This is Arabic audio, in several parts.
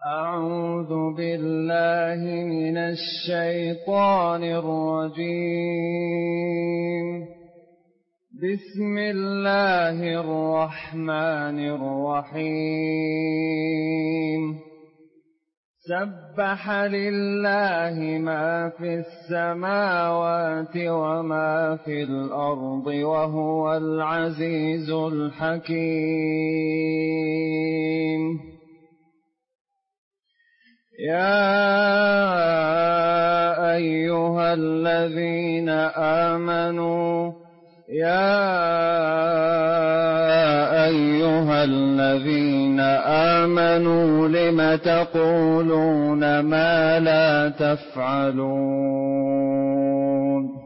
أعوذ بالله من الشيطان الرجيم. بسم الله الرحمن الرحيم. سبح لله ما في السماوات وما في الأرض وهو العزيز الحكيم. يا أيها الذين آمنوا لم تقولون ما لا تفعلون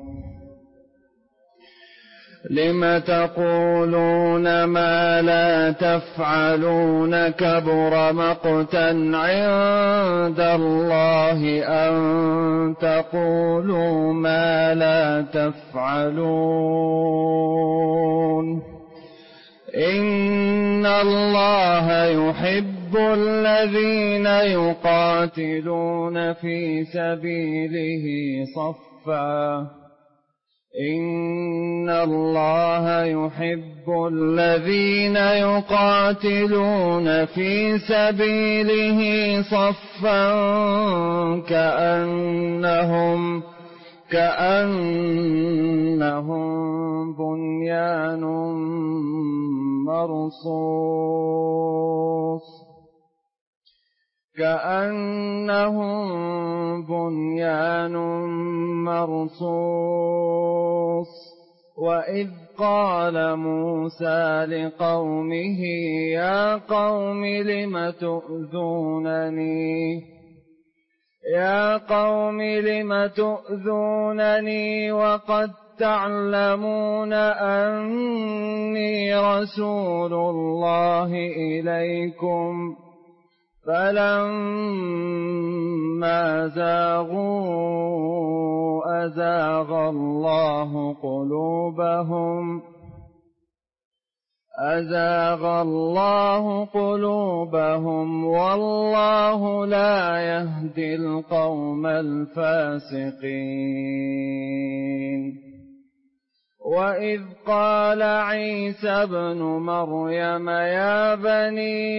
كبر مقتا عند الله أن تقولوا ما لا تفعلون. إن الله يحب الذين يقاتلون في سبيله صفا كأنهم بنيان مرصوص. وإذ قال موسى لقومه يا قوم لم تؤذونني وقد تعلمون أني رسول الله إليكم. فلما زاغوا أزاغ الله قلوبهم والله لا يهدي القوم الفاسقين. وإذ قال عيسى ابن مريم يا بني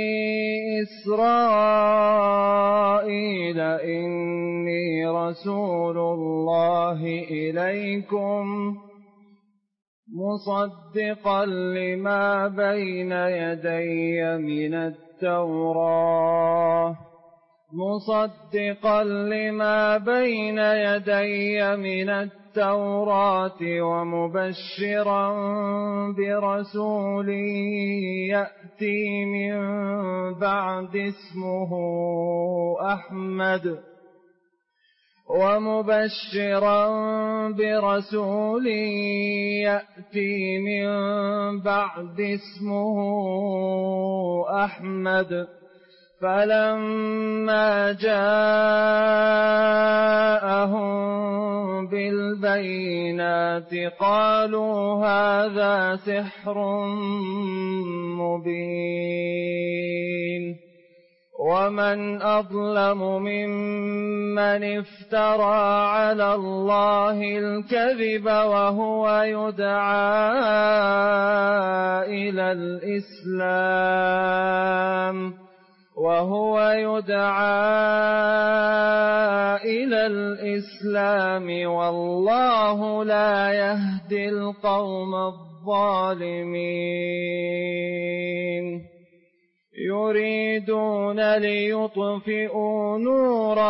إسرائيل إني رسول الله إليكم مصدقا لما بين يدي من التوراة ومبشرا برسول يأتي من بعد اسمه أحمد. فلما جاءهم بالبينات قالوا هذا سحر مبين. ومن أظلم ممن افترى على الله الكذب وهو يدعى إلى الإسلام والله لا يهدي القوم الظالمين. يريدون ليطفئوا نور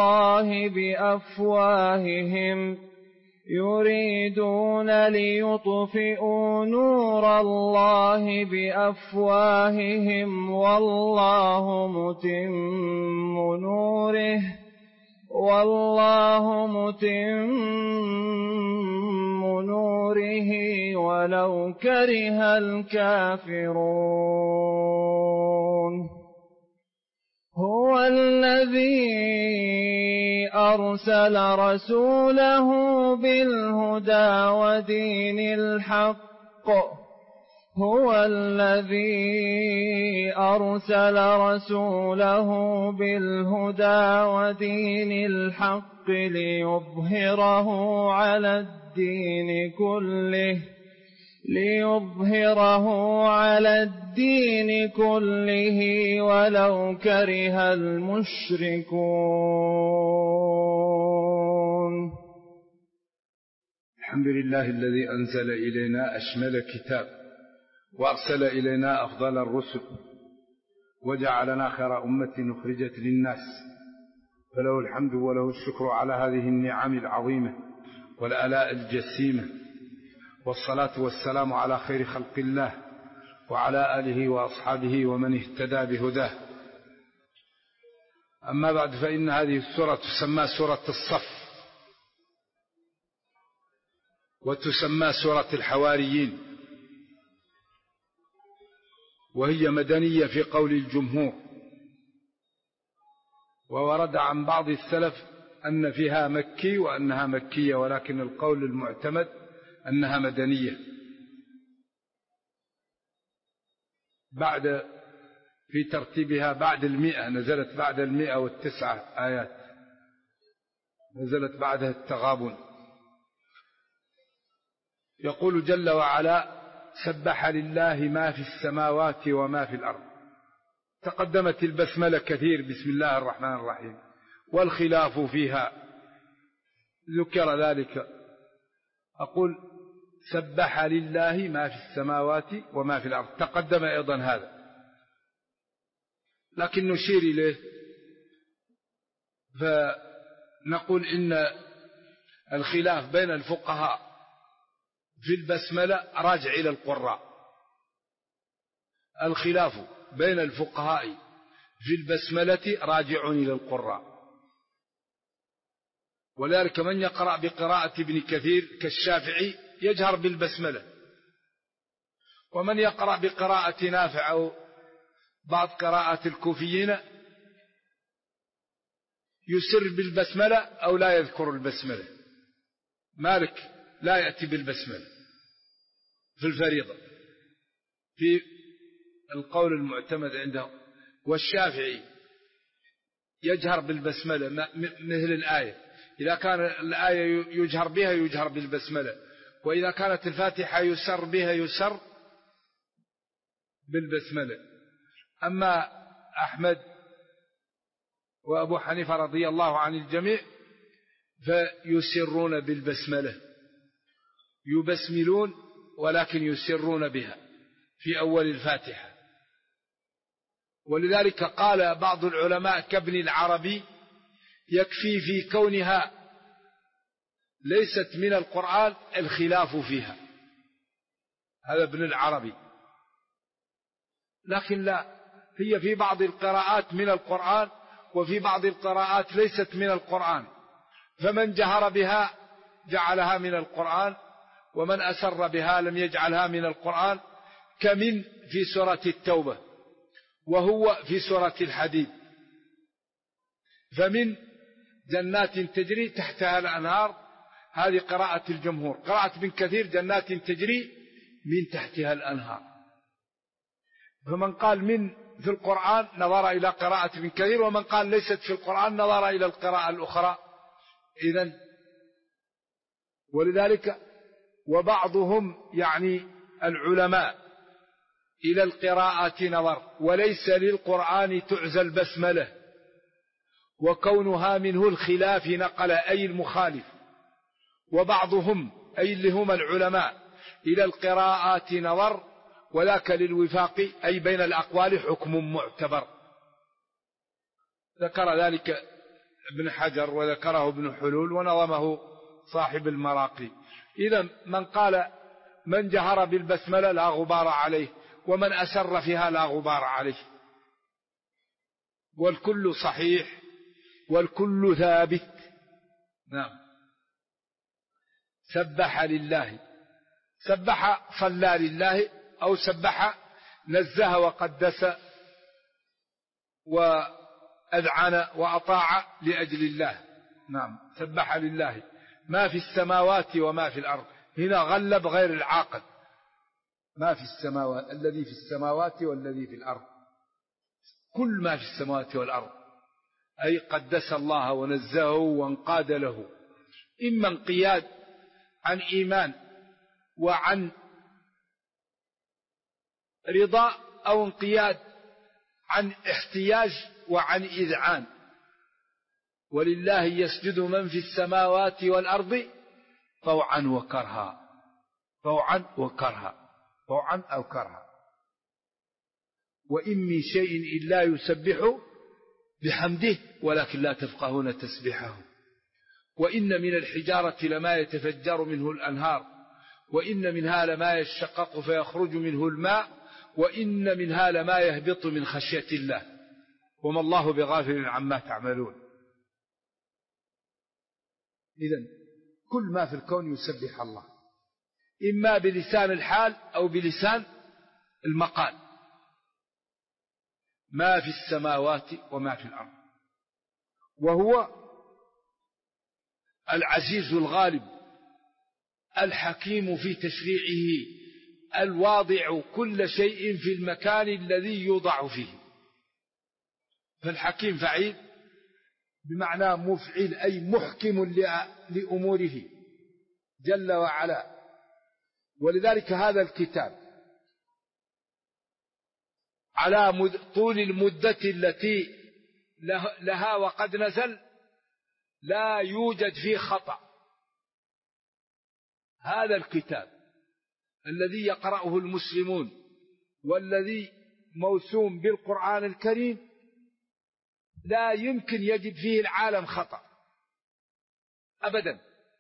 الله بأفواههم والله متم نوره ولو كره الكافرون. هو الذي أرسل رسوله بالهدى ودين الحق هو الذي أرسل رسوله بالهدى ودين الحق ليظهره على الدين كله ولو كره المشركون. الحمد لله الذي أنزل إلينا أشمل كتاب وأرسل إلينا أفضل الرسل وجعلنا خير أمة أخرجت للناس، فله الحمد وله الشكر على هذه النعم العظيمة والآلاء الجسيمة، والصلاة والسلام على خير خلق الله وعلى آله وأصحابه ومن اهتدى بهداه. أما بعد، فإن هذه السورة تسمى سورة الصف، وتسمى سورة الحواريين، وهي مدنية في قول الجمهور، وورد عن بعض السلف أن فيها مكي وأنها مكية، ولكن القول المعتمد أنها مدنية. في ترتيبها بعد 100، نزلت بعد 109 آيات، نزلت بعدها التغابن. يقول جل وعلا: سبح لله ما في السماوات وما في الأرض. تقدمت البسملة كثير، بسم الله الرحمن الرحيم، والخلاف فيها ذكر ذلك. أقول سبح لله ما في السماوات وما في الأرض، تقدم أيضا هذا، لكن نشير إليه فنقول إن الخلاف بين الفقهاء في البسملة راجع إلى القراء. الخلاف بين الفقهاء في البسملة راجع إلى القراء، ولذلك من يقرأ بقراءة ابن كثير كالشافعي يجهر بالبسملة، ومن يقرأ بقراءة نافع أو بعض قراءة الكوفيين يسر بالبسملة أو لا يذكر البسملة. مالك لا يأتي بالبسملة في الفريضة في القول المعتمد عنده، والشافعي يجهر بالبسملة مثل الآية، إذا كان الآية يجهر بها يجهر بالبسملة، وإذا كانت الفاتحة يسر بها يسر بالبسملة. أما أحمد وأبو حنيفة رضي الله عن الجميع فيسرون بالبسملة، يبسملون ولكن يسرون بها في أول الفاتحة. ولذلك قال بعض العلماء كابن العربي: يكفي في كونها ليست من القرآن الخلاف فيها. هذا ابن العربي، لكن لا، هي في بعض القراءات من القرآن وفي بعض القراءات ليست من القرآن، فمن جهر بها جعلها من القرآن، ومن أسر بها لم يجعلها من القرآن، كمن في سورة التوبة، وهو في سورة الحديد. فمن جنات تجري تحتها الأنهار، هذه قراءة الجمهور. قراءة ابن كثير جنات تجري من تحتها الأنهار. فمن قال من في القرآن نظر إلى قراءة ابن كثير، ومن قال ليست في القرآن نظر إلى القراءة الأخرى. إذن ولذلك وبعضهم يعني العلماء إلى القراءة نظر، وليس للقرآن تعزى البسملة، وكونها منه الخلاف نقل أي المخالف. وبعضهم أي اللي هم العلماء إلى القراءات نظر، وذاك للوفاق أي بين الأقوال حكم معتبر. ذكر ذلك ابن حجر وذكره ابن حلول ونظمه صاحب المراقي. إذا من قال من جهر بالبسملة لا غبار عليه، ومن أسر فيها لا غبار عليه، والكل صحيح والكل ثابت. نعم. سبح لله، سبح صلى لله، أو سبح نزه وقدس وأذعن وأطاع لأجل الله. نعم. سبح لله ما في السماوات وما في الأرض. هنا غلب غير العاقل، ما في السماوات، الذي في السماوات والذي في الأرض، كل ما في السماوات والأرض، أي قدس الله ونزهه وانقاد له، إما انقياد عن إيمان وعن رضا، أو انقياد عن احتياج وعن إذعان. ولله يسجد من في السماوات والأرض طوعا وكرها، طوعا وكرها، طوعا أو كرها. وإن من شيء إلا يسبح بحمده ولكن لا تفقهون تسبيحه. وإن من الحجارة لما يتفجر منه الأنهار، وإن منها لما يشقق فيخرج منه الماء، وإن منها لما يهبط من خشية الله وما الله بغافل عما تعملون. إذن كل ما في الكون يسبح الله، إما بلسان الحال أو بلسان المقال، ما في السماوات وما في الأرض. وهو العزيز الغالب الحكيم في تشريعه، الواضع كل شيء في المكان الذي يوضع فيه. فالحكيم فعيل بمعنى مفعل، أي محكم لأموره جل وعلا. ولذلك هذا الكتاب على طول المدة التي لها وقد نزل لا يوجد فيه خطأ. هذا الكتاب الذي يقرأه المسلمون والذي موسوم بالقرآن الكريم لا يمكن يجد فيه العالم خطأ أبدا،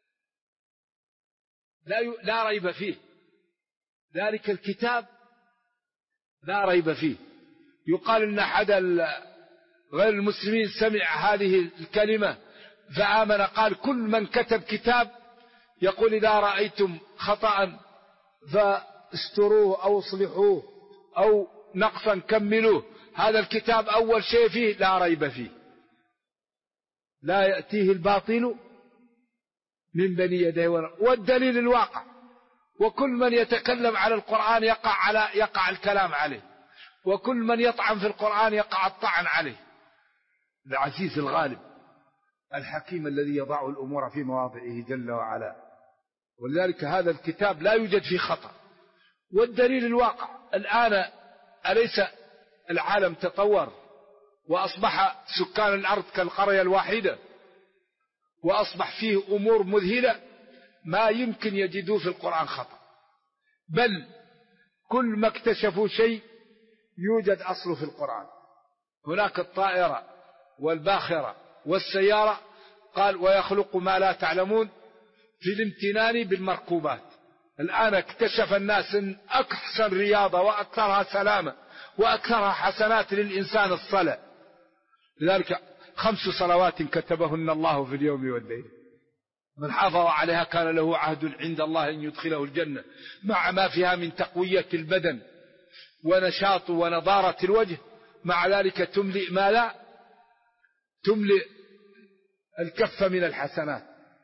لا ريب فيه. ذلك الكتاب لا ريب فيه. يقال إن أحد غير المسلمين سمع هذه الكلمة فآمن، قال كل من كتب كتاب يقول إذا رأيتم خطأ فاستروه أو اصلحوه أو نقصا كملوه. هذا الكتاب أول شيء فيه لا ريب فيه، لا يأتيه الباطل من بني يديه، والدليل الواقع. وكل من يتكلم على القرآن يقع الكلام عليه، وكل من يطعن في القرآن يقع الطعن عليه. العزيز الغالب الحكيم الذي يضع الأمور في مواضعه جل وعلا. ولذلك هذا الكتاب لا يوجد فيه خطأ. والدليل الواقع الآن، أليس العالم تطور وأصبح سكان الأرض كالقرية الواحدة، وأصبح فيه أمور مذهلة ما يمكن يجدوه في القرآن خطأ، بل كل ما اكتشفوا شيء يوجد أصله في القرآن. هناك الطائرة والباخرة والسيارة، قال ويخلق ما لا تعلمون في الامتنان بالمركوبات. الآن اكتشف الناس أن أحسن رياضة وأكثرها سلامة وأكثرها حسنات للإنسان الصلاة. لذلك 5 صلوات كتبهن الله في اليوم والليل، من حافظ عليها كان له عهد عند الله أن يدخله الجنة، مع ما فيها من تقوية البدن ونشاط ونضارة الوجه. مع ذلك تملئ ما لا تملئ الكف من الحسنات.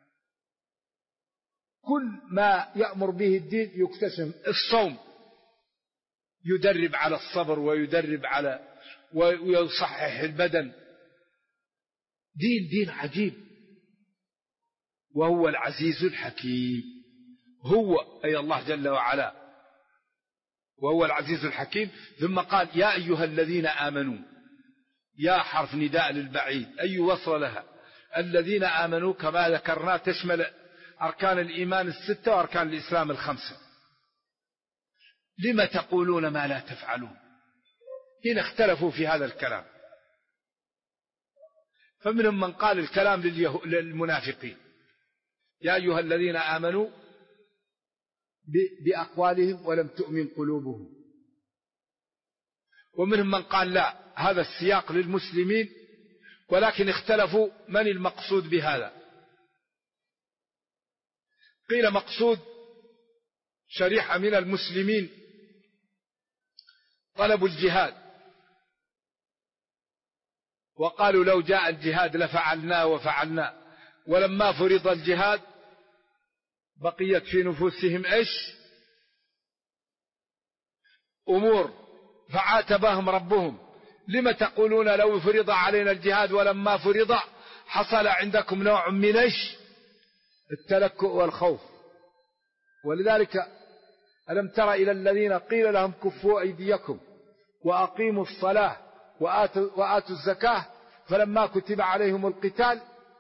كل ما يأمر به الدين يكتشف. الصوم يدرب على الصبر ويدرب على ويصحح البدن. دين عجيب. وهو العزيز الحكيم، هو أي الله جل وعلا، وهو العزيز الحكيم. ثم قال يا أيها الذين آمنوا، يا حرف نداء للبعيد، أي وصل لها. الذين آمنوا كما ذكرنا تشمل أركان الإيمان 6 وأركان الإسلام 5. لما تقولون ما لا تفعلون؟ إن اختلفوا في هذا الكلام، فمنهم من قال الكلام للمنافقين يا أيها الذين آمنوا بأقوالهم ولم تؤمن قلوبهم. ومنهم من قال لا، هذا السياق للمسلمين، ولكن اختلفوا من المقصود بهذا. قيل مقصود شريحة من المسلمين طلبوا الجهاد، وقالوا لو جاء الجهاد لفعلناه وفعلنا. ولما فرض الجهاد، بقيت في نفوسهم ايش؟ أمور فعاتبهم ربهم: لم تقولون لو فرض علينا الجهاد ولما فرض حصل عندكم نوع من التلكؤ والخوف. ولذلك ألم تر إلى الذين قيل لهم كفوا أيديكم وأقيموا الصلاة وآتوا الزكاة فلما كتب عليهم القتال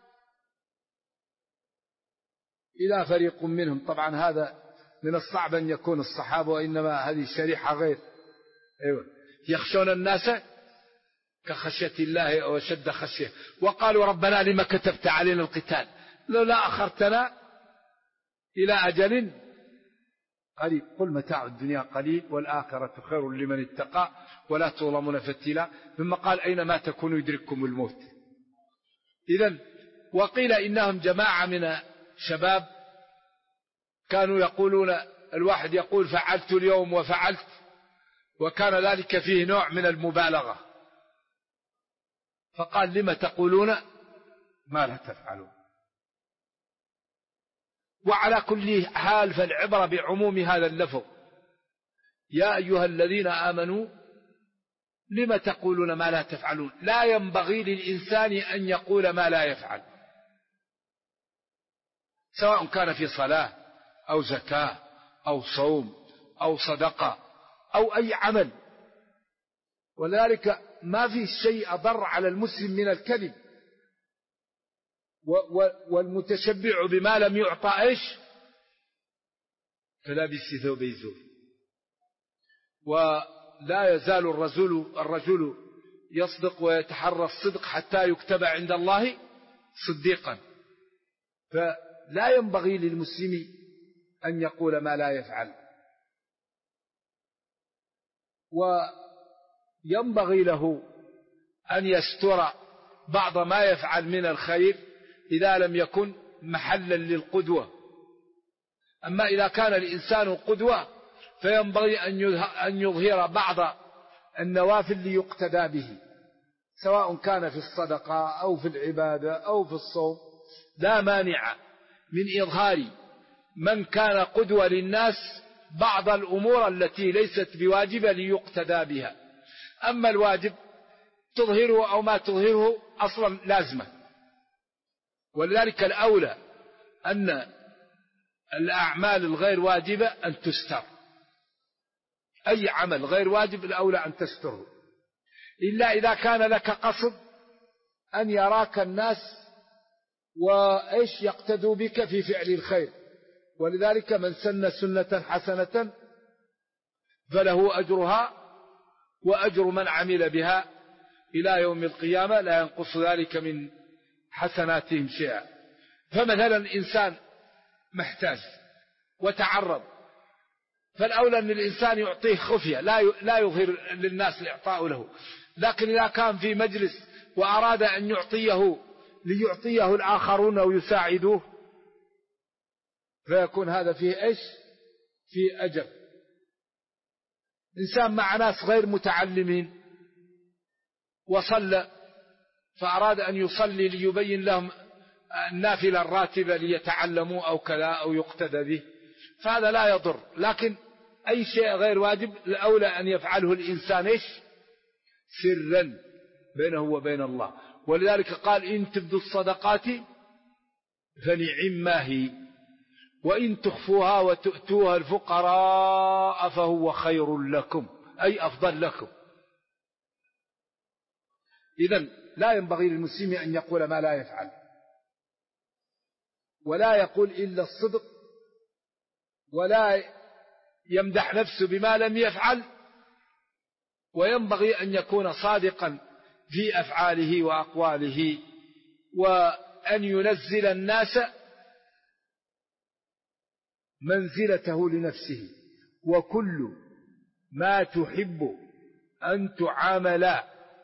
إلى فريق منهم. طبعا هذا من الصعب أن يكون الصحابة، وإنما هذه الشريحة غير. يخشون الناس كخشية الله أو شد خشية، وقالوا ربنا لما كتبت علينا القتال لولا أخرتنا إلى أجل قريب. قل متاع الدنيا قليل والآخرة خير لمن اتقى ولا تظلمون فتيلا. ثم قال أينما تكونوا يدرككم الموت. إذن وقيل إنهم جماعة من شباب كانوا يقولون، الواحد يقول فعلت اليوم وفعلت، وكان ذلك فيه نوع من المبالغة، فقال لما تقولون ما لا تفعلون. وعلى كل حال فالعبرة بعموم هذا اللفظ: يا أيها الذين آمنوا لما تقولون ما لا تفعلون. لا ينبغي للإنسان أن يقول ما لا يفعل، سواء كان في صلاة أو زكاة أو صوم أو صدقة أو أي عمل. ولذلك ما في شيء أضر على المسلم من الكذب، والمتشبع بما لم يعطى إيش كلابس ثوب الزور. ولا يزال الرجل يصدق ويتحرى الصدق حتى يكتب عند الله صديقا. فلا ينبغي للمسلم أن يقول ما لا يفعل، وينبغي له أن يستر بعض ما يفعل من الخير إذا لم يكن محلا للقدوة. أما إذا كان الإنسان قدوة فينبغي أن يظهر بعض النوافل ليقتدى به، سواء كان في الصدقة أو في العبادة أو في الصوم. لا مانع من إظهار من كان قدوة للناس بعض الأمور التي ليست بواجبة ليقتدى بها. أما الواجب تظهره أو ما تظهره أصلا لازمة. ولذلك الأولى أن الأعمال الغير واجبة أن تستر. أي عمل غير واجب الأولى أن تستره، إلا إذا كان لك قصد أن يراك الناس وإيش يقتدوا بك في فعل الخير. ولذلك من سن سنة حسنة فله أجرها وأجر من عمل بها إلى يوم القيامة لا ينقص ذلك من حسناتهم شيئا. فمثلا إنسان محتاج وتعرض، فالأولى أن الإنسان يعطيه خفية، لا يظهر للناس الإعطاء له. لكن إذا كان في مجلس وأراد أن يعطيه ليعطيه الآخرون ويساعدوه فيكون هذا فيه إيش؟ فيه أجر. إنسان مع ناس غير متعلمين وصلى فأراد أن يصلي ليبين لهم النافلة الراتبة ليتعلموا أو كذا أو يقتدى به، فهذا لا يضر. لكن أي شيء غير واجب الأولى أن يفعله الإنسان إيش؟ سرا بينه وبين الله. ولذلك قال إن تبدوا الصدقات فنعم هي وإن تخفوها وتؤتوها الفقراء فهو خير لكم، أي أفضل لكم. إذن لا ينبغي للمسلم أن يقول ما لا يفعل، ولا يقول إلا الصدق، ولا يمدح نفسه بما لم يفعل، وينبغي أن يكون صادقا في أفعاله وأقواله، وأن ينزل الناس منزلته لنفسه. وكل ما تحب أن تعامل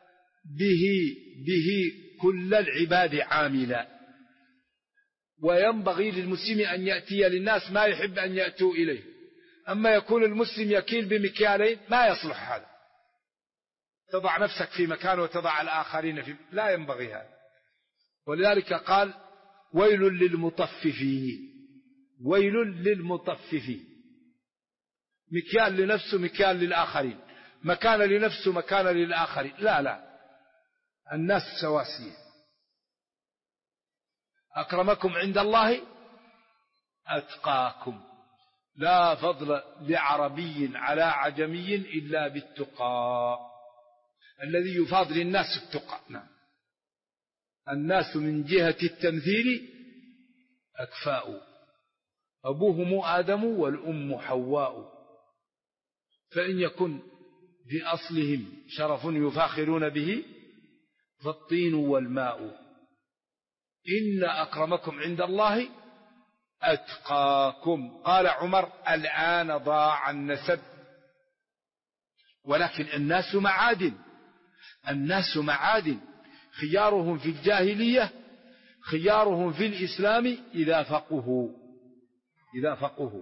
به كل العباد عاملا. وينبغي للمسلم أن يأتي للناس ما يحب أن يأتوا إليه. أما يكون المسلم يكيل بمكيالين ما يصلح هذا، تضع نفسك في مكان وتضع الآخرين في، لا ينبغي هذا. ولذلك قال ويل للمطففين، ويل للمطففين. مكيال لنفسه مكيال للآخرين، مكان لنفسه مكان للآخرين، لا، الناس سواسية. أكرمكم عند الله أتقاكم، لا فضل لعربي على عجمي إلا بالتقى، الذي يفاضل الناس التقى. نعم. الناس من جهة التمثيل أكفاء، أبوهم آدم والأم حواء، فإن يكن في أصلهم شرف يفاخرون به فالطين والماء. إن أكرمكم عند الله أتقاكم. قال عمر: الآن ضاع النسب. ولكن الناس معادن، الناس معادن، خيارهم في الجاهلية خيارهم في الإسلام إذا فقهوا.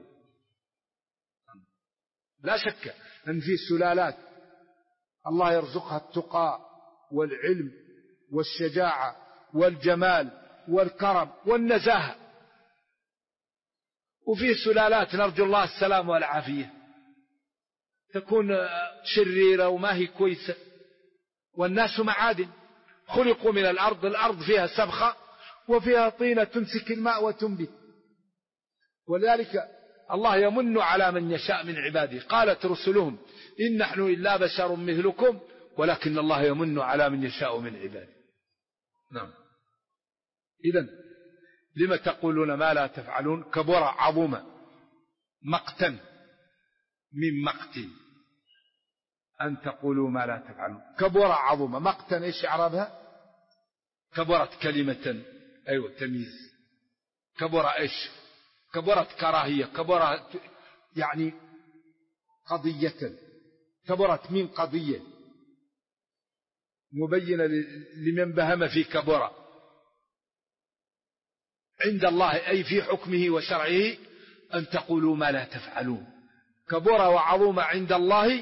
لا شك أن في سلالات الله يرزقها التقى والعلم والشجاعة والجمال والكرم والنزاهة، وفي سلالات نرجو الله السلام والعافية تكون شريرة وما هي كويسة. والناس معادن، خلقوا من الأرض فيها سبخة وفيها طينة تمسك الماء وتنبت. ولذلك الله يمن على من يشاء من عباده. قالت رسلهم: إن نحن إلا بشر مثلكم ولكن الله يمن على من يشاء من عباده. نعم. إذن لما تقولون ما لا تفعلون؟ كبر عظم مقتا من مقت أن تقولوا ما لا تفعلون. كبر عظم مقتا، إيش إعرابها؟ كبرت كلمة، أيوة تمييز. كبر إيش؟ كبرت كراهية، كبرت يعني قضية، كبرت من قضية مبينة لمن بهم في كبر عند الله، أي في حكمه وشرعه، أن تقولوا ما لا تفعلون. كبر وعظم عند الله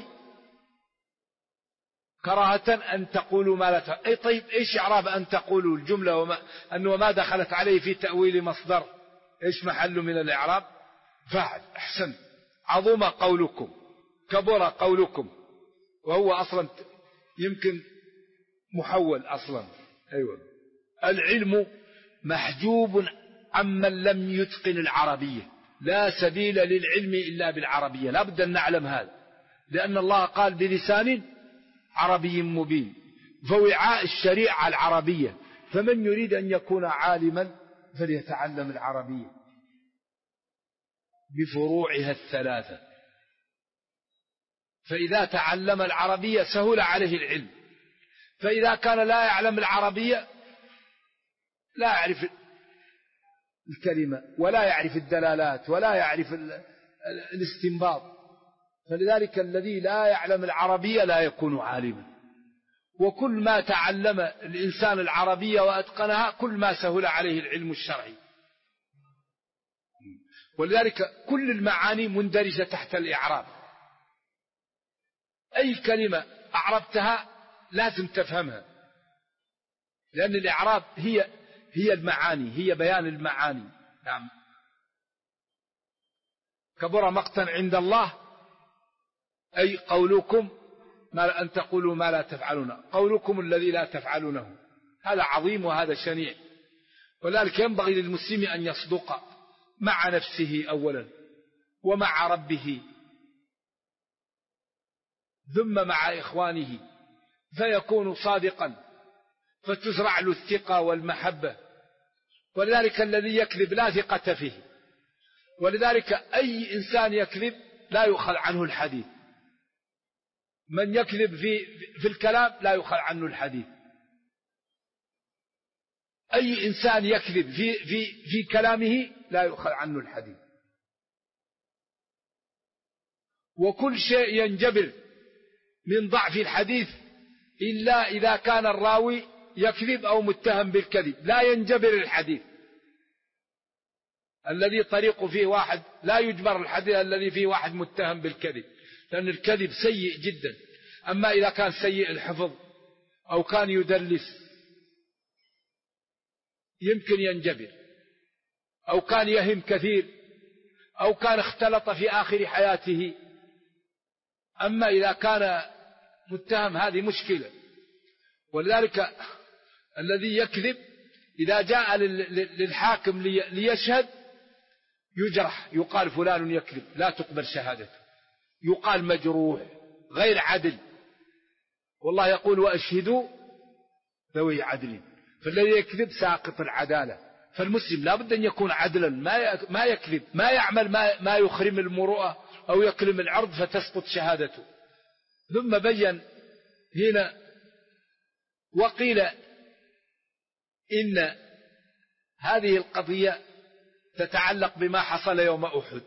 كراهة أن تقولوا ما لا تفعلون. أي طيب، إيش إعراب أن تقولوا الجملة وما دخلت عليه في تأويل مصدر؟ إيش محله من الإعراب؟ فاعل. أحسن. عظم قولكم، كبر قولكم، وهو أصلا يمكن محول أصلا. أيوة. العلم محجوب عمن لم يتقن العربية، لا سبيل للعلم إلا بالعربية، لا بد أن نعلم هذا، لأن الله قال بلسان عربي مبين، فوعاء الشريعة العربية، فمن يريد أن يكون عالما فليتعلم العربية بفروعها الثلاثة، فإذا تعلم العربية سهل عليه العلم. فإذا كان لا يعلم العربية لا يعرف الكلمة ولا يعرف الدلالات ولا يعرف الاستنباط. فلذلك الذي لا يعلم العربية لا يكون عالما. وكل ما تعلم الإنسان العربية وأتقنها كل ما سهل عليه العلم الشرعي. ولذلك كل المعاني مندرجة تحت الإعراب. أي كلمة أعربتها لازم تفهمها، لأن الإعراب هي المعاني، هي بيان المعاني. نعم. كبر مقتا عند الله أي قولكم أن تقولوا ما لا تفعلون، قولكم الذي لا تفعلونه، هذا عظيم وهذا شنيع. ولذلك ينبغي للمسلم أن يصدق مع نفسه أولا ومع ربه ثم مع إخوانه، فيكون صادقا فتزرع له الثقة والمحبة. ولذلك الذي يكذب لا ثقة فيه، ولذلك أي إنسان يكذب لا يؤخذ عنه الحديث. من يكذب في الكلام لا يؤخذ عنه الحديث. أي إنسان يكذب في كلامه لا يؤخذ عنه الحديث. وكل شيء ينجبر من ضعف الحديث إلا إذا كان الراوي يكذب أو متهم بالكذب، لا ينجبر الحديث. الذي طريق فيه واحد لا يجبر الحديث الذي فيه واحد متهم بالكذب، لأن الكذب سيء جدا. أما إذا كان سيء الحفظ أو كان يدلس يمكن ينجبر، أو كان يهم كثير، أو كان اختلط في آخر حياته أما إذا كان متهم هذه مشكلة. ولذلك الذي يكذب إذا جاء للحاكم ليشهد يجرح، يقال فلان يكذب، لا تقبل شهادته، يقال مجروح غير عدل. والله يقول وأشهدوا ذوي عدل، فالذي يكذب ساقط العدالة. فالمسلم لا بد أن يكون عدلا، ما يكذب، ما يعمل ما يخرم المروءة أو يكلم العرض فتسقط شهادته. ثم بين هنا وقيل إن هذه القضية تتعلق بما حصل يوم أحد،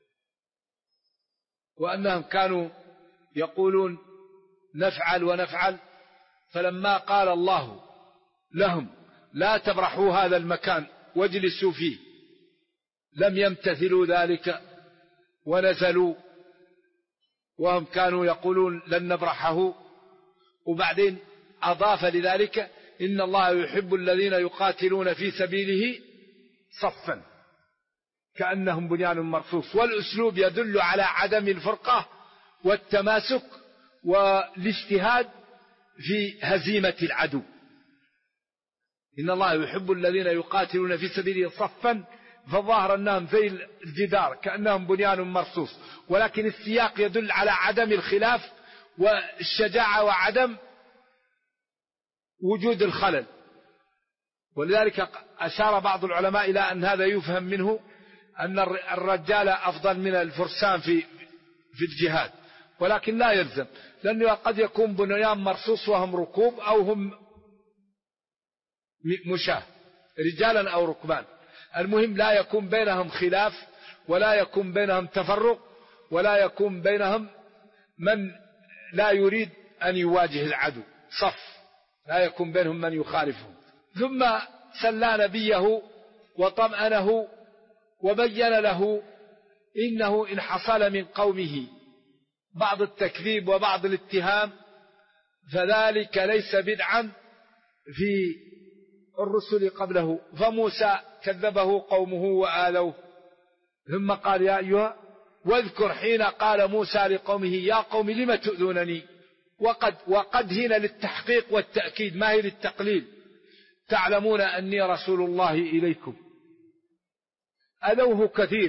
وأنهم كانوا يقولون نفعل ونفعل، فلما قال الله لهم لا تبرحوا هذا المكان واجلسوا فيه لم يمتثلوا ذلك ونزلوا، وهم كانوا يقولون لن نبرحه. وبعدين أضاف لذلك إن الله يحب الذين يقاتلون في سبيله صفا كأنهم بنيان مرصوص. والأسلوب يدل على عدم الفرقة والتماسك والاجتهاد في هزيمة العدو. إن الله يحب الذين يقاتلون في سبيله صفا، فظاهر أنهم زي الجدار كأنهم بنيان مرصوص، ولكن السياق يدل على عدم الخلاف والشجاعة وعدم وجود الخلل. ولذلك أشار بعض العلماء إلى أن هذا يفهم منه أن الرجال أفضل من الفرسان في الجهاد، ولكن لا يلزم، لأنه قد يكون بنيان مرصوص وهم ركوب أو هم مشاة، رجالا أو ركبان. المهم لا يكون بينهم خلاف، ولا يكون بينهم تفرق، ولا يكون بينهم من لا يريد أن يواجه العدو، صف، لا يكون بينهم من يخالفه. ثم سلى نبيه وطمأنه وبين له إنه إن حصل من قومه بعض التكذيب وبعض الاتهام فذلك ليس بدعا في الرسل قبله، فموسى كذبه قومه وآلوه. ثم قال يا أيها واذكر حين قال موسى لقومه يا قوم لم تؤذونني، وقد هنا للتحقيق والتأكيد ما هي للتقليل، تعلمون أني رسول الله إليكم. أذوه كثير.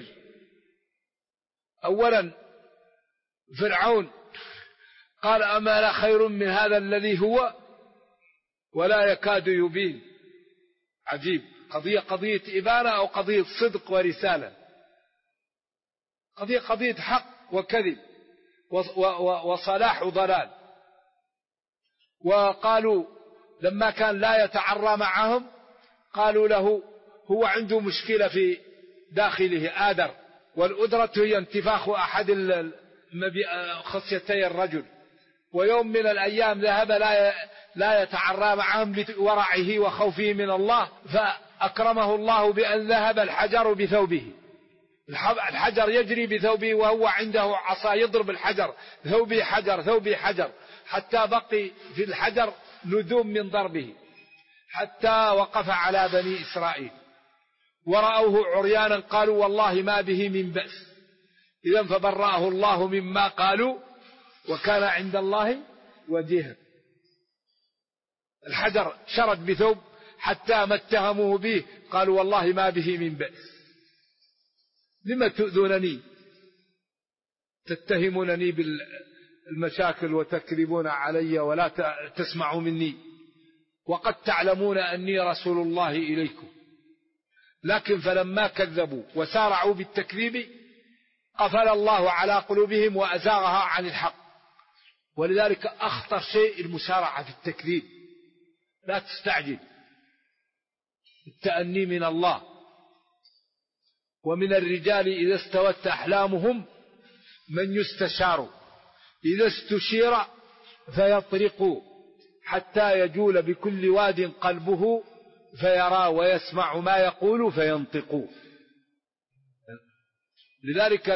أولا فرعون قال أما لا خير من هذا الذي هو ولا يكاد يبين. عجيب، قضية إبانة أو قضية صدق ورسالة، قضية حق وكذب وصلاح وضلال. وقالوا لما كان لا يتعرى معهم قالوا له هو عنده مشكلة في داخله آدر، والأدرة هي انتفاخ أحد خصيتي الرجل، ويوم من الأيام ذهب لا يتعرى معهم لورعه وخوفه من الله، فأكرمه الله بأن ذهب الحجر بثوبه، الحجر يجري بثوبه وهو عنده عصا يضرب الحجر، ثوبي حجر ثوبي حجر، حتى بقي في الحجر لذوم من ضربه، حتى وقف على بني إسرائيل ورأوه عريانا قالوا والله ما به من بأس. إذن فبرأه الله مما قالوا وكان عند الله وجيها. الحجر شرد بثوب حتى ما اتهموه به قالوا والله ما به من بأس. لما تؤذونني تتهمونني بالمشاكل وتكذبون علي ولا تسمعوا مني وقد تعلمون أني رسول الله إليكم. لكن فلما كذبوا وسارعوا بالتكذيب قفل الله على قلوبهم وأزاغها عن الحق. ولذلك أخطر شيء المسارعة في التكذيب، لا تستعجل، التأني من الله. ومن الرجال إذا استوت أحلامهم من يستشار إذا استشير فيطرق حتى يجول بكل واد قلبه فيرى ويسمع ما يقول فينطق. لذلك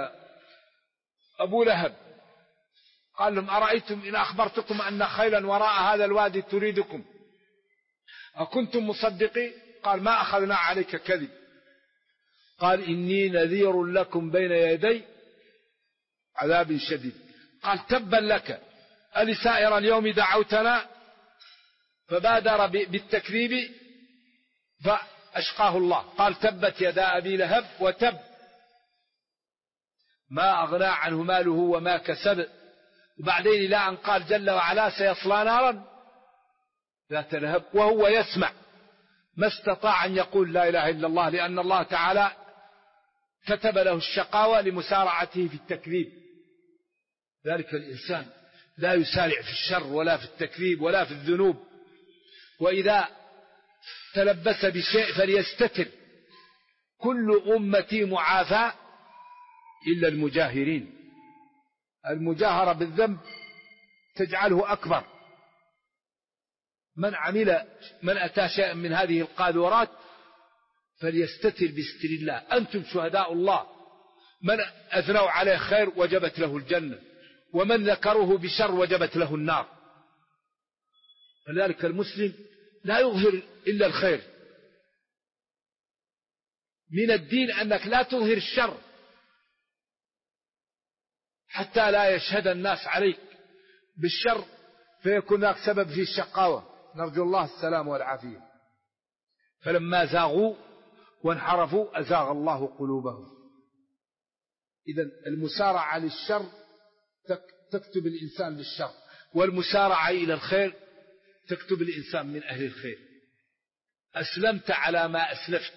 أبو لهب قال لهم أرأيتم إن أخبرتكم أن خيلا وراء هذا الوادي تريدكم أكنتم مصدقين؟ قال ما أخذنا عليك كذب. قال إني نذير لكم بين يدي عذاب شديد. قال تبا لك ألسائر اليوم دعوتنا، فبادر بالتكذيب فأشقاه الله. قال تبت يدا أبي لهب وتب ما أغنى عنه ماله وما كسب. وبعدين إلى أن قال جل وعلا سيصلى نارا ذات لهب وهو يسمع، ما استطاع أن يقول لا إله إلا الله، لأن الله تعالى كتب له الشقاوة لمسارعته في التكذيب. ذلك الإنسان لا يسارع في الشر ولا في التكذيب ولا في الذنوب، وإذا تلبس بشيء فليستتر. كل أمتي معافى إلا المجاهرين. المجاهرة بالذنب تجعله أكبر. من أتى شيئا من هذه القاذورات فليستتر بستر الله. أنتم شهداء الله، من أثنوا عليه خير وجبت له الجنة، ومن ذكروه بشر وجبت له النار. فلذلك المسلم لا يظهر إلا الخير. من الدين أنك لا تظهر الشر حتى لا يشهد الناس عليك بالشر فيكون ذاك سبب في الشقاوة، نرجو الله السلام والعافية. فلما زاغوا وانحرفوا أزاغ الله قلوبهم. إذن المسارعة للشر تكتب الإنسان للشر، والمسارعة إلى الخير تكتب الإنسان من أهل الخير. أسلمت على ما أسلفت.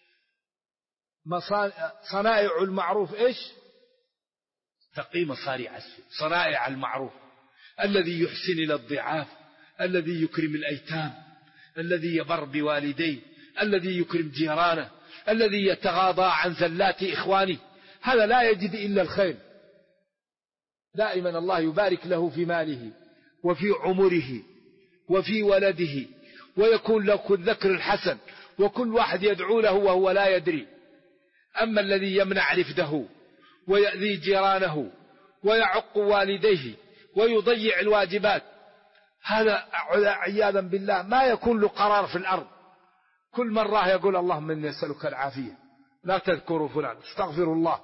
صنائع المعروف إيش؟ تقي مصاريع السوء. صنائع المعروف الذي يحسن إلى الضعاف، الذي يكرم الأيتام، الذي يبر بوالديه، الذي يكرم جيرانه، الذي يتغاضى عن زلات إخوانه، هذا لا يجد إلا الخير. دائما الله يبارك له في ماله وفي عمره وفي ولده، ويكون له الذكر الحسن، وكل واحد يدعو له وهو لا يدري. أما الذي يمنع رفده ويأذي جيرانه ويعق والديه ويضيع الواجبات، هذا عياذا بالله ما يكون له قرار في الأرض. كل مرة يقول اللهم إني أسألك العافية، لا تذكروا فلان، استغفر الله.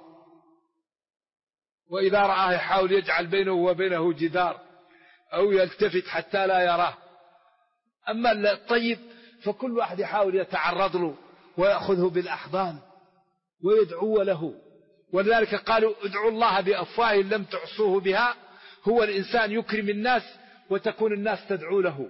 وإذا رآه يحاول يجعل بينه وبينه جدار أو يلتفت حتى لا يراه. أما الطيب فكل واحد يحاول يتعرض له ويأخذه بالأحضان ويدعو له. ولذلك قالوا ادعوا الله بأفواه لم تعصوه بها. هو الإنسان يكرم الناس وتكون الناس تدعو له،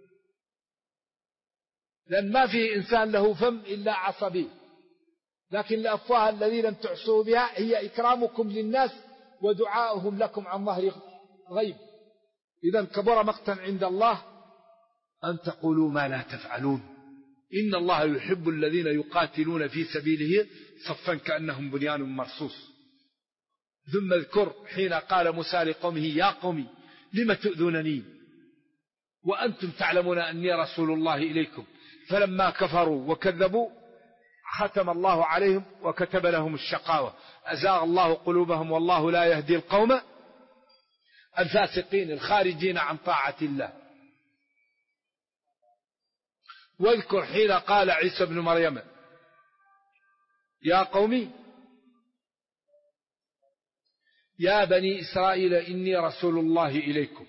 لأن ما فيه إنسان له فم إلا عصبي، لكن الأفواه الذي لم تعصوه بها هي إكرامكم للناس ودعاؤهم لكم عن ظهر غيب. إذا كبر مقتا عند الله أن تقولوا ما لا تفعلون. إن الله يحب الذين يقاتلون في سبيله صفا كأنهم بنيان مرصوص. ثم اذكر حين قال موسى لقومه يا قوم لم تؤذونني وأنتم تعلمون أني رسول الله إليكم. فلما كفروا وكذبوا ختم الله عليهم وكتب لهم الشقاوة. أزاغ الله قلوبهم والله لا يهدي القوم الفاسقين الخارجين عن طاعة الله. واذكر حين قال عيسى بن مريم يا قومي يا بني إسرائيل إني رسول الله إليكم.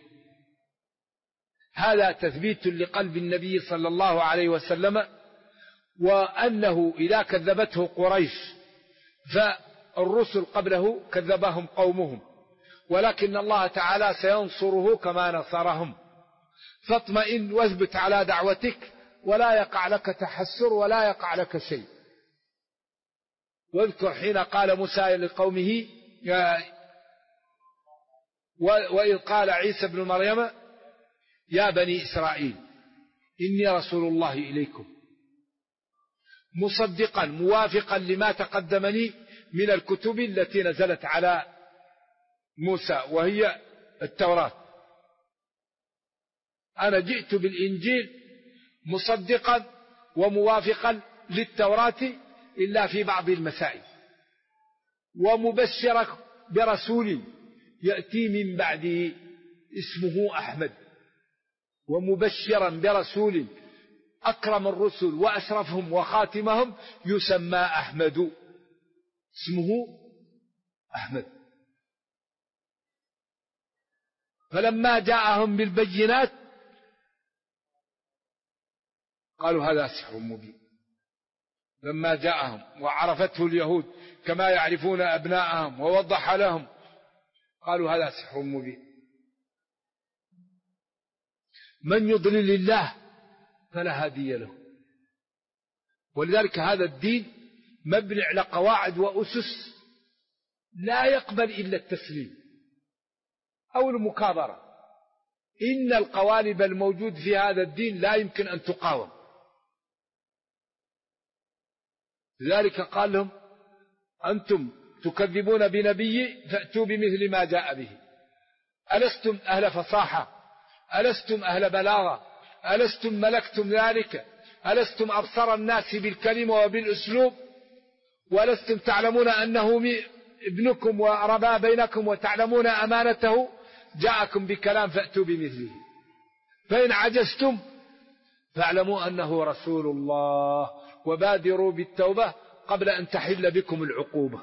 هذا تثبيت لقلب النبي صلى الله عليه وسلم، وأنه إذا كذبته قريش فالرسل قبله كذبهم قومهم، ولكن الله تعالى سينصره كما نصرهم. فاطمئن واثبت على دعوتك ولا يقع لك تحسر ولا يقع لك شيء. واذكر حين قال موسى لقومه وإذ قال عيسى بن مريم يا بني إسرائيل إني رسول الله إليكم مصدقا موافقا لما تقدمني من الكتب التي نزلت على موسى وهي التوراة. أنا جئت بالإنجيل مصدقا وموافقا للتوراة إلا في بعض المسائل، ومبشرا برسول يأتي من بعده اسمه أحمد، ومبشرا برسول أكرم الرسل وأشرفهم وخاتمهم يسمى أحمد، اسمه أحمد. فلما جاءهم بالبينات قالوا هذا سحر مبين. لما جاءهم وعرفته اليهود كما يعرفون أبناءهم ووضح لهم قالوا هذا سحر مبين. من يضلل الله فلا هادي له. ولذلك هذا الدين مبني على قواعد وأسس لا يقبل إلا التسليم أو المكابرة. إن القوالب الموجود في هذا الدين لا يمكن أن تقاوم. لذلك قال لهم أنتم تكذبون بنبي فأتوا بمثل ما جاء به. ألستم أهل فصاحة؟ ألستم أهل بلاغة؟ ألستم ملكتم ذلك؟ ألستم أبصر الناس بالكلمة وبالأسلوب؟ ولستم تعلمون أنه ابنكم وربا بينكم وتعلمون أمانته؟ جاءكم بكلام فأتوا بمثله. فإن عجزتم فاعلموا أنه رسول الله وبادروا بالتوبة قبل أن تحل بكم العقوبة.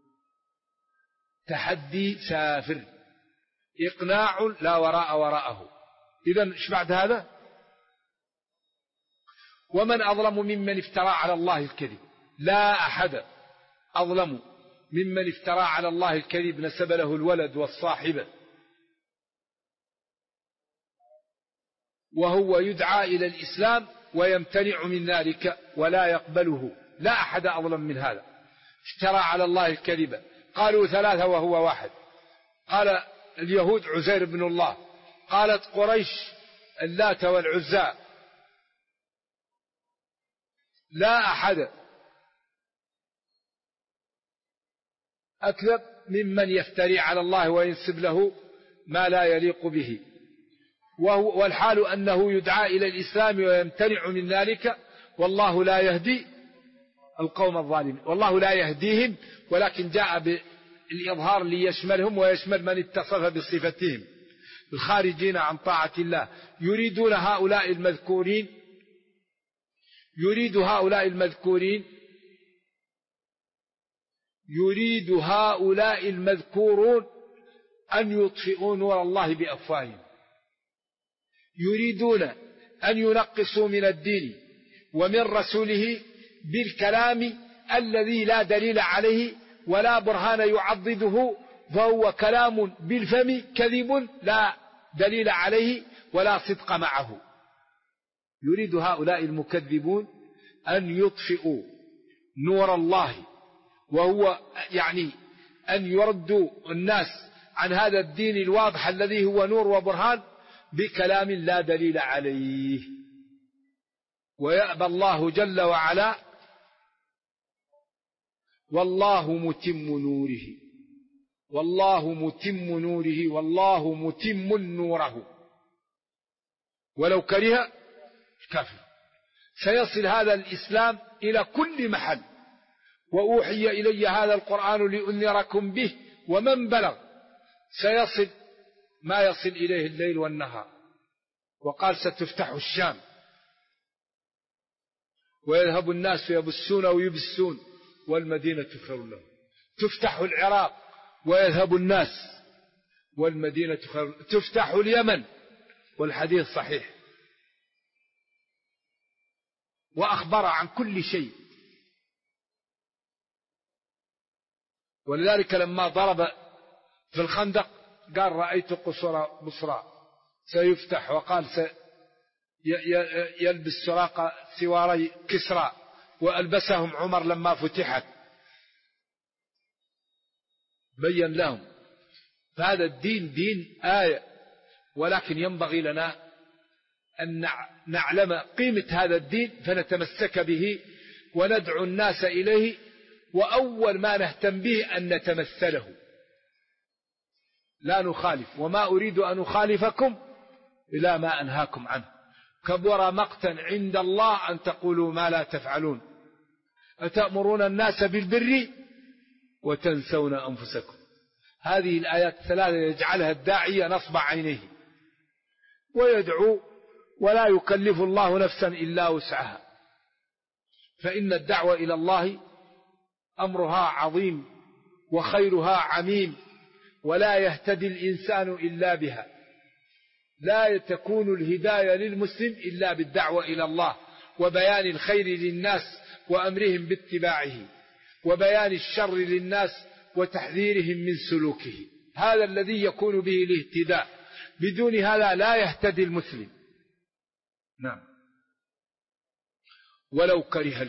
تحدي سافر، إقناع لا وراء وراءه. إذن إيش بعد هذا؟ ومن أظلم ممن افترى على الله الكذب. لا أحد أظلم ممن افترى على الله الكذب نسب له الولد والصاحبة وهو يدعى إلى الإسلام ويمتنع من ذلك ولا يقبله. لا أحد أظلم من هذا. افترى على الله الكذب. قالوا ثلاثة وهو واحد. قال اليهود عزير بن الله. قالت قريش اللات والعزى. لا أحد أكذب ممن يفتري على الله وينسب له ما لا يليق به. والحال أنه يدعى إلى الإسلام ويمتنع من ذلك. والله لا يهدي القوم الظالمين. والله لا يهديهم، ولكن جاء بالإظهار ليشملهم ويشمل من اتصف بصفتهم الخارجين عن طاعة الله. يريدون هؤلاء المذكورين يريد هؤلاء المذكورون أن يطفئوا نور الله بأفواههم. يريدون أن ينقصوا من الدين ومن رسوله بالكلام الذي لا دليل عليه ولا برهان يعضده، فهو كلام بالفم كذب لا دليل عليه ولا صدق معه. يريد هؤلاء المكذبون أن يطفئوا نور الله، وهو يعني أن يردوا الناس عن هذا الدين الواضح الذي هو نور وبرهان بكلام لا دليل عليه. ويأبى الله جل وعلا والله متم نوره ولو كره الكافر. سيصل هذا الإسلام إلى كل محل. وأوحي إلي هذا القرآن لأنذركم به ومن بلغ. سيصل ما يصل إليه الليل والنهار. وقال ستفتح الشام ويذهب الناس يبسون ويبسون والمدينة خير لهم. تفتح العراق ويذهب الناس والمدينة خير. تفتح اليمن والحديث صحيح. وأخبر عن كل شيء. ولذلك لما ضرب في الخندق قال رأيت قصر بصرى سيفتح، وقال يلبس سراق سواري كسرى وألبسهم عمر لما فتحت. بين لهم. فهذا الدين دين آية، ولكن ينبغي لنا أن نعلم قيمة هذا الدين فنتمسك به وندعو الناس إليه. وأول ما نهتم به أن نتمثله لا نخالف. وما أريد أن أخالفكم إلى ما أنهاكم عنه. كبر مقتا عند الله أن تقولوا ما لا تفعلون. أتأمرون الناس بالبر وتنسون أنفسكم. هذه الآيات الثلاثة يجعلها الداعية نصب عينيه ويدعو، ولا يكلف الله نفسا إلا وسعها. فإن الدعوة إلى الله أمرها عظيم وخيرها عميم، ولا يهتدي الإنسان إلا بها. لا تكون الهداية للمسلم إلا بالدعوة إلى الله وبيان الخير للناس وأمرهم باتباعه وبيان الشر للناس وتحذيرهم من سلوكه. هذا الذي يكون به الاهتداء، بدون هذا لا يهتدي المسلم. نعم. ولو كره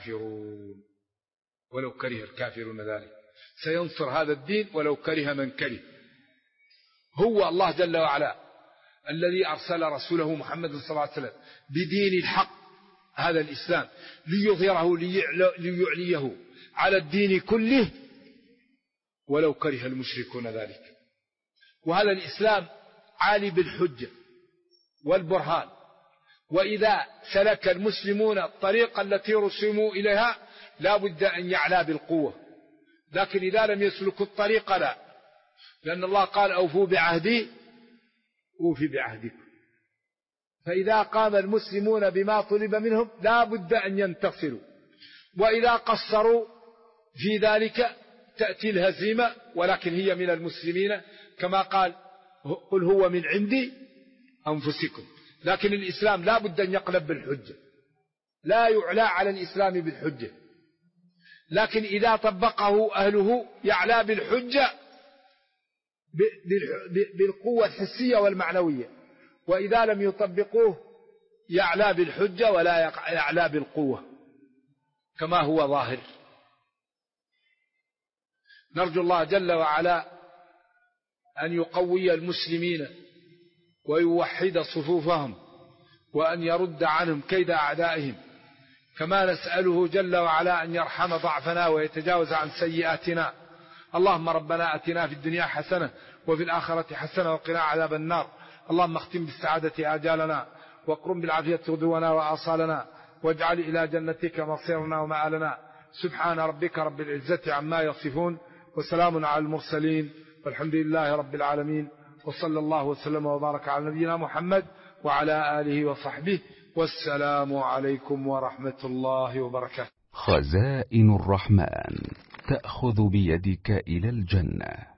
الكافرون ذلك، سينصر هذا الدين ولو كره من كره. هو الله جل وعلا الذي أرسل رسوله محمد صلى الله عليه وسلم بدين الحق، هذا الإسلام، ليظهره ليعليه على الدين كله ولو كره المشركون ذلك. وهذا الإسلام عالي بالحجة والبرهان، وإذا سلك المسلمون الطريقة التي رسموا إليها لا بد أن يعلى بالقوة، لكن إذا لم يسلكوا الطريق لا، لأن الله قال أوفوا بعهدي أوفي بعهدكم. فإذا قام المسلمون بما طلب منهم لا بد أن ينتصروا، وإذا قصروا في ذلك تأتي الهزيمة، ولكن هي من المسلمين، كما قال قل هو من عندي أنفسكم. لكن الإسلام لا بد أن يقلب بالحجة، لا يعلى على الإسلام بالحجة، لكن إذا طبقه أهله يعلى بالحجة بالقوة الحسية والمعنوية، وإذا لم يطبقوه يعلى بالحجة ولا يعلى بالقوة كما هو ظاهر. نرجو الله جل وعلا أن يقوي المسلمين ويوحد صفوفهم وأن يرد عنهم كيد أعدائهم، كما نسأله جل وعلا أن يرحم ضعفنا ويتجاوز عن سيئاتنا. اللهم ربنا أتنا في الدنيا حسنة وفي الآخرة حسنة وقنا عذاب النار. اللهم اختم بالسعادة آجالنا واقرم بالعافية غدونا وآصالنا، واجعل إلى جنتك مصيرنا ومآلنا. سبحان ربك رب العزة عما يصفون، وسلام على المرسلين، والحمد لله رب العالمين، وصلى الله وسلم وبارك على نبينا محمد وعلى آله وصحبه، والسلام عليكم ورحمة الله وبركاته. خزائن الرحمن تأخذ بيدك إلى الجنة.